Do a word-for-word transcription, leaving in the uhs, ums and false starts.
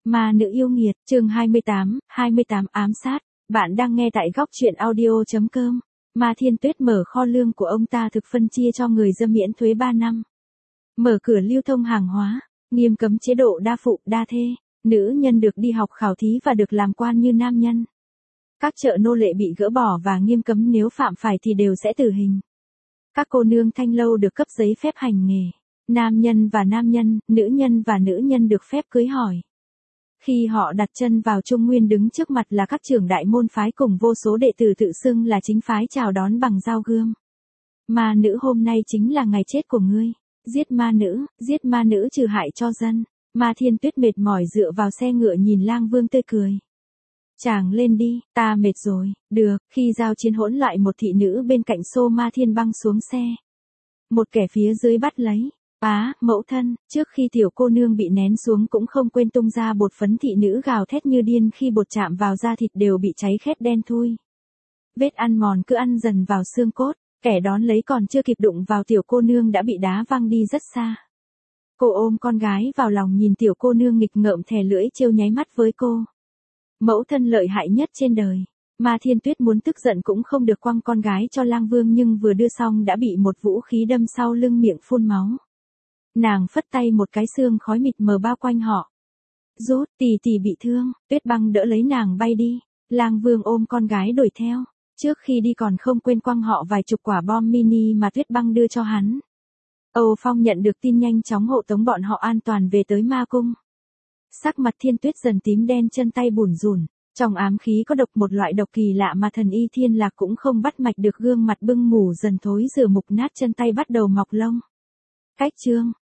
Ma nữ yêu nghiệt, chương hai mươi tám, hai mươi tám ám sát. Bạn đang nghe tại góc truyện audio.com. Ma Thiên Tuyết mở kho lương của ông ta thực phân chia cho người dâm miễn thuế ba năm. Mở cửa lưu thông hàng hóa, nghiêm cấm chế độ đa phụ, đa thê. Nữ nhân được đi học khảo thí và được làm quan như nam nhân. Các chợ nô lệ bị gỡ bỏ và nghiêm cấm nếu phạm phải thì đều sẽ tử hình. Các cô nương thanh lâu được cấp giấy phép hành nghề. Nam nhân và nam nhân, nữ nhân và nữ nhân được phép cưới hỏi. Khi họ đặt chân vào Trung Nguyên, đứng trước mặt là các trưởng đại môn phái cùng vô số đệ tử tự xưng là chính phái chào đón bằng dao gươm. Ma nữ, hôm nay chính là ngày chết của ngươi. Giết ma nữ, giết ma nữ trừ hại cho dân. Ma Thiên Tuyết mệt mỏi dựa vào xe ngựa nhìn Lang Vương tươi cười. Chàng lên đi, ta mệt rồi. Được. Khi giao chiến hỗn loạn, một thị nữ bên cạnh xô Ma Thiên Băng xuống xe. Một kẻ phía dưới bắt lấy. Á, mẫu thân, trước khi tiểu cô nương bị nén xuống cũng không quên tung ra bột phấn. Thị nữ gào thét như điên, khi bột chạm vào da thịt đều bị cháy khét đen thui. Vết ăn mòn cứ ăn dần vào xương cốt, kẻ đón lấy còn chưa kịp đụng vào tiểu cô nương đã bị đá văng đi rất xa. Cô ôm con gái vào lòng, nhìn tiểu cô nương nghịch ngợm thè lưỡi trêu nháy mắt với cô. Mẫu thân lợi hại nhất trên đời. Ma Thiên Tuyết muốn tức giận cũng không được, quăng con gái cho Lang Vương nhưng vừa đưa xong đã bị một vũ khí đâm sau lưng, miệng phun máu. Nàng phất tay, một cái sương khói mịt mờ bao quanh họ. Rút, tỷ tỷ bị thương. Tuyết Băng đỡ lấy nàng bay đi. Lang Vương ôm con gái đuổi theo. Trước khi đi còn không quên quăng họ vài chục quả bom mini mà Tuyết Băng đưa cho hắn. Âu Phong nhận được tin nhanh chóng hộ tống bọn họ an toàn về tới ma cung. Sắc mặt Thiên Tuyết dần tím đen, chân tay bủn rủn. Trong ám khí có độc, một loại độc kỳ lạ mà thần y Thiên Lạc cũng không bắt mạch được. Gương mặt bưng mủ dần thối rữa, mục nát, chân tay bắt đầu mọc lông. Cách chương,